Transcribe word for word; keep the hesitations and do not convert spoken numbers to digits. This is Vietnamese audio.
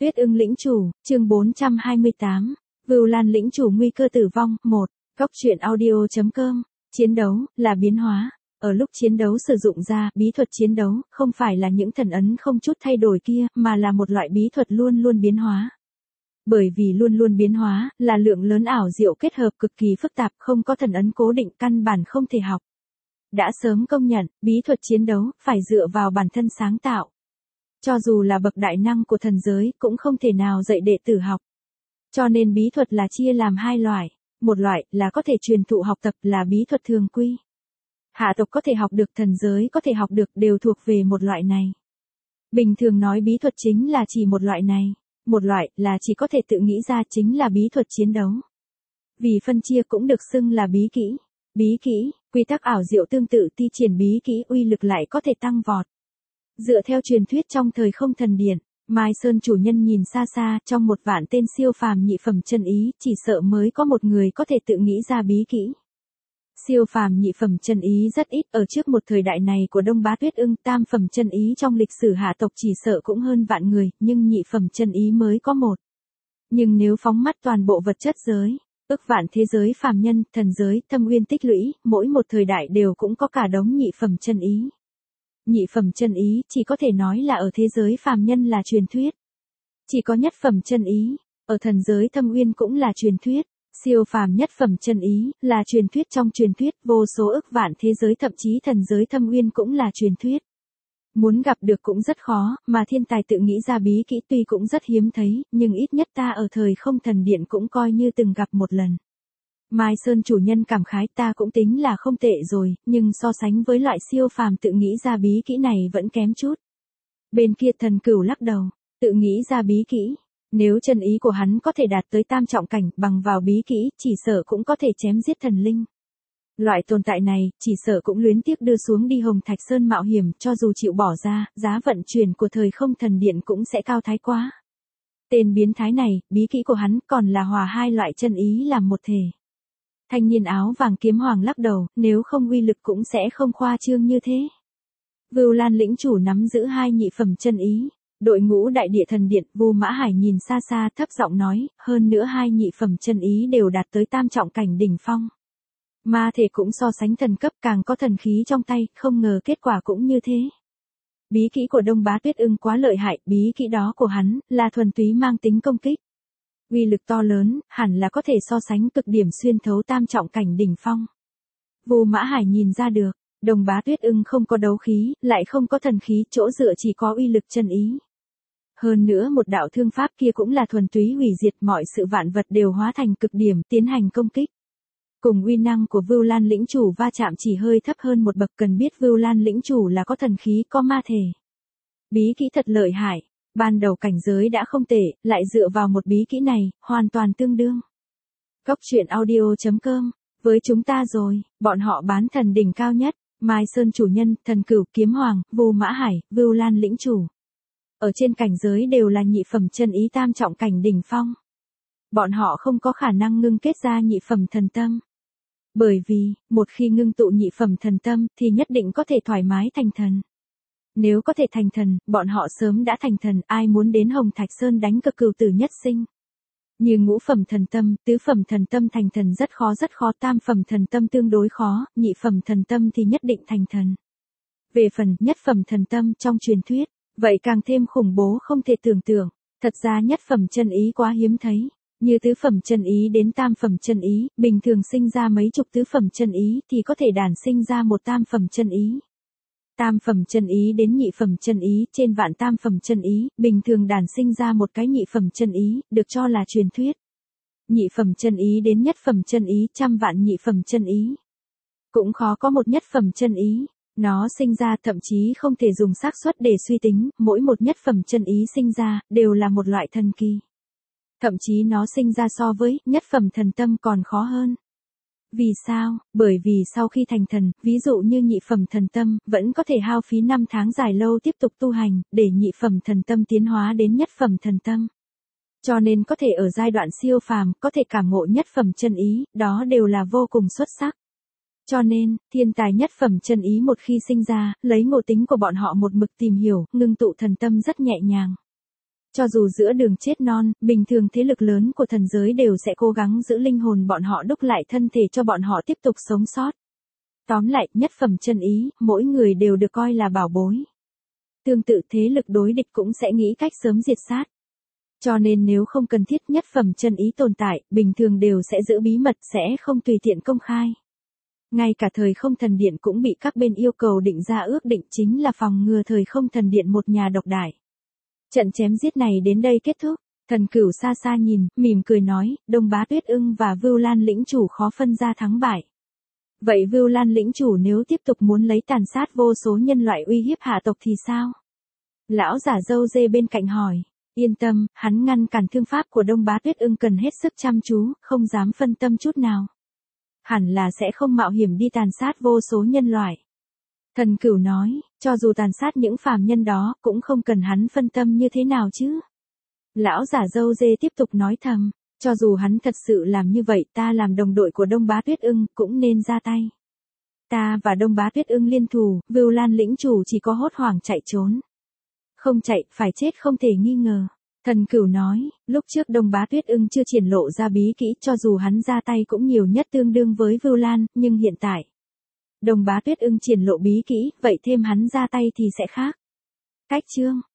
Tuyết ưng lĩnh chủ, chương bốn trăm hai mươi tám. Vưu Lan lĩnh chủ nguy cơ tử vong, một. Cốc truyện audio chấm com. Chiến đấu, là biến hóa. Ở lúc chiến đấu sử dụng ra, bí thuật chiến đấu, không phải là những thần ấn không chút thay đổi kia, mà là một loại bí thuật luôn luôn biến hóa. Bởi vì luôn luôn biến hóa, là lượng lớn ảo diệu kết hợp cực kỳ phức tạp, không có thần ấn cố định căn bản không thể học. Đã sớm công nhận, bí thuật chiến đấu, phải dựa vào bản thân sáng tạo. Cho dù là bậc đại năng của thần giới, cũng không thể nào dạy đệ tử học. Cho nên bí thuật là chia làm hai loại. Một loại, là có thể truyền thụ học tập, là bí thuật thường quy. Hạ tộc có thể học được, thần giới có thể học được, đều thuộc về một loại này. Bình thường nói bí thuật chính là chỉ một loại này. Một loại, là chỉ có thể tự nghĩ ra, chính là bí thuật chiến đấu. Vì phân chia cũng được xưng là bí kỹ. Bí kỹ, quy tắc ảo diệu tương tự thi triển bí kỹ, uy lực lại có thể tăng vọt. Dựa theo truyền thuyết trong thời không thần điện, Mai Sơn chủ nhân nhìn xa xa, trong một vạn tên siêu phàm nhị phẩm chân ý, chỉ sợ mới có một người có thể tự nghĩ ra bí kỹ. Siêu phàm nhị phẩm chân ý rất ít, ở trước một thời đại này của Đông Bá Tuyết Ưng, tam phẩm chân ý trong lịch sử hạ tộc chỉ sợ cũng hơn vạn người, nhưng nhị phẩm chân ý mới có một. Nhưng nếu phóng mắt toàn bộ vật chất giới, ức vạn thế giới phàm nhân, thần giới, thâm uyên tích lũy, mỗi một thời đại đều cũng có cả đống nhị phẩm chân ý. Nhị phẩm chân ý, chỉ có thể nói là ở thế giới phàm nhân là truyền thuyết. Chỉ có nhất phẩm chân ý, ở thần giới thâm uyên cũng là truyền thuyết. Siêu phàm nhất phẩm chân ý, là truyền thuyết trong truyền thuyết, vô số ức vạn thế giới thậm chí thần giới thâm uyên cũng là truyền thuyết. Muốn gặp được cũng rất khó, mà thiên tài tự nghĩ ra bí kỹ tuy cũng rất hiếm thấy, nhưng ít nhất ta ở thời không thần điện cũng coi như từng gặp một lần. Mai Sơn chủ nhân cảm khái, ta cũng tính là không tệ rồi, nhưng so sánh với loại siêu phàm tự nghĩ ra bí kỹ này vẫn kém chút. Bên kia thần cửu lắc đầu, tự nghĩ ra bí kỹ. Nếu chân ý của hắn có thể đạt tới tam trọng cảnh, bằng vào bí kỹ, chỉ sợ cũng có thể chém giết thần linh. Loại tồn tại này, chỉ sợ cũng luyến tiếc đưa xuống đi Hồng Thạch Sơn mạo hiểm, cho dù chịu bỏ ra, giá vận chuyển của thời không thần điện cũng sẽ cao thái quá. Tên biến thái này, bí kỹ của hắn còn là hòa hai loại chân ý làm một thể. Thanh niên áo vàng kiếm hoàng lắc đầu, nếu không uy lực cũng sẽ không khoa trương như thế. Vưu Lan lĩnh chủ nắm giữ hai nhị phẩm chân ý. Đội ngũ đại địa thần điện, Vu Mã Hải nhìn xa xa thấp giọng nói, hơn nữa hai nhị phẩm chân ý đều đạt tới tam trọng cảnh đỉnh phong. Ma thể cũng so sánh thần cấp, càng có thần khí trong tay, không ngờ kết quả cũng như thế. Bí kỹ của Đông Bá Tuyết Ưng quá lợi hại, bí kỹ đó của hắn, là thuần túy mang tính công kích. Uy lực to lớn, hẳn là có thể so sánh cực điểm xuyên thấu tam trọng cảnh đỉnh phong. Vu Mã Hải nhìn ra được, Đông Bá Tuyết Ưng không có đấu khí, lại không có thần khí, chỗ dựa chỉ có uy lực chân ý. Hơn nữa một đạo thương pháp kia cũng là thuần túy hủy diệt, mọi sự vạn vật đều hóa thành cực điểm, tiến hành công kích. Cùng uy năng của Vưu Lan lĩnh chủ va chạm chỉ hơi thấp hơn một bậc, cần biết Vưu Lan lĩnh chủ là có thần khí, có ma thể. Bí kỹ thật lợi hại, ban đầu cảnh giới đã không tệ, lại dựa vào một bí kỹ này, hoàn toàn tương đương. Cốc truyện audio chấm com, với chúng ta rồi, bọn họ bán thần đỉnh cao nhất, Mai Sơn chủ nhân, thần cửu, kiếm hoàng, Vu Mã Hải, Vưu Lan lĩnh chủ. Ở trên cảnh giới đều là nhị phẩm chân ý tam trọng cảnh đỉnh phong. Bọn họ không có khả năng ngưng kết ra nhị phẩm thần tâm. Bởi vì, một khi ngưng tụ nhị phẩm thần tâm, thì nhất định có thể thoải mái thành thần. Nếu có thể thành thần, bọn họ sớm đã thành thần, ai muốn đến Hồng Thạch Sơn đánh cực cửu tử nhất sinh. Như ngũ phẩm thần tâm, tứ phẩm thần tâm thành thần rất khó rất khó, tam phẩm thần tâm tương đối khó, nhị phẩm thần tâm thì nhất định thành thần. Về phần nhất phẩm thần tâm trong truyền thuyết, vậy càng thêm khủng bố không thể tưởng tượng, thật ra nhất phẩm chân ý quá hiếm thấy, như tứ phẩm chân ý đến tam phẩm chân ý, bình thường sinh ra mấy chục tứ phẩm chân ý thì có thể đản sinh ra một tam phẩm chân ý. Tam phẩm chân ý đến nhị phẩm chân ý, trên vạn tam phẩm chân ý, bình thường đản sinh ra một cái nhị phẩm chân ý, được cho là truyền thuyết. Nhị phẩm chân ý đến nhất phẩm chân ý, trăm vạn nhị phẩm chân ý. Cũng khó có một nhất phẩm chân ý. Nó sinh ra thậm chí không thể dùng xác suất để suy tính, mỗi một nhất phẩm chân ý sinh ra, đều là một loại thần kỳ. Thậm chí nó sinh ra so với nhất phẩm thần tâm còn khó hơn. Vì sao? Bởi vì sau khi thành thần, ví dụ như nhị phẩm thần tâm, vẫn có thể hao phí năm tháng dài lâu tiếp tục tu hành, để nhị phẩm thần tâm tiến hóa đến nhất phẩm thần tâm. Cho nên có thể ở giai đoạn siêu phàm, có thể cảm ngộ nhất phẩm chân ý, đó đều là vô cùng xuất sắc. Cho nên, thiên tài nhất phẩm chân ý một khi sinh ra, lấy ngộ tính của bọn họ một mực tìm hiểu, ngưng tụ thần tâm rất nhẹ nhàng. Cho dù giữa đường chết non, bình thường thế lực lớn của thần giới đều sẽ cố gắng giữ linh hồn bọn họ đúc lại thân thể cho bọn họ tiếp tục sống sót. Tóm lại, nhất phẩm chân ý, mỗi người đều được coi là bảo bối. Tương tự thế lực đối địch cũng sẽ nghĩ cách sớm diệt sát. Cho nên nếu không cần thiết nhất phẩm chân ý tồn tại, bình thường đều sẽ giữ bí mật, sẽ không tùy tiện công khai. Ngay cả thời không thần điện cũng bị các bên yêu cầu định ra ước định chính là phòng ngừa thời không thần điện một nhà độc đại. Trận chém giết này đến đây kết thúc, thần cửu xa xa nhìn, mỉm cười nói, Đông Bá Tuyết Ưng và Vưu Lan lĩnh chủ khó phân ra thắng bại. Vậy Vưu Lan lĩnh chủ nếu tiếp tục muốn lấy tàn sát vô số nhân loại uy hiếp hạ tộc thì sao? Lão giả râu dê bên cạnh hỏi. Yên tâm, hắn ngăn cản thương pháp của Đông Bá Tuyết Ưng cần hết sức chăm chú, không dám phân tâm chút nào. Hẳn là sẽ không mạo hiểm đi tàn sát vô số nhân loại. Thần cửu nói, cho dù tàn sát những phàm nhân đó, cũng không cần hắn phân tâm như thế nào chứ. Lão giả râu dê tiếp tục nói thầm, cho dù hắn thật sự làm như vậy, ta làm đồng đội của Đông Bá Tuyết Ưng, cũng nên ra tay. Ta và Đông Bá Tuyết Ưng liên thủ, Vưu Lan lĩnh chủ chỉ có hốt hoảng chạy trốn. Không chạy, phải chết không thể nghi ngờ. Thần cửu nói, lúc trước Đông Bá Tuyết Ưng chưa triển lộ ra bí kỹ, cho dù hắn ra tay cũng nhiều nhất tương đương với Vưu Lan, nhưng hiện tại Đông Bá Tuyết Ưng triển lộ bí kỹ, vậy thêm hắn ra tay thì sẽ khác. Cách chương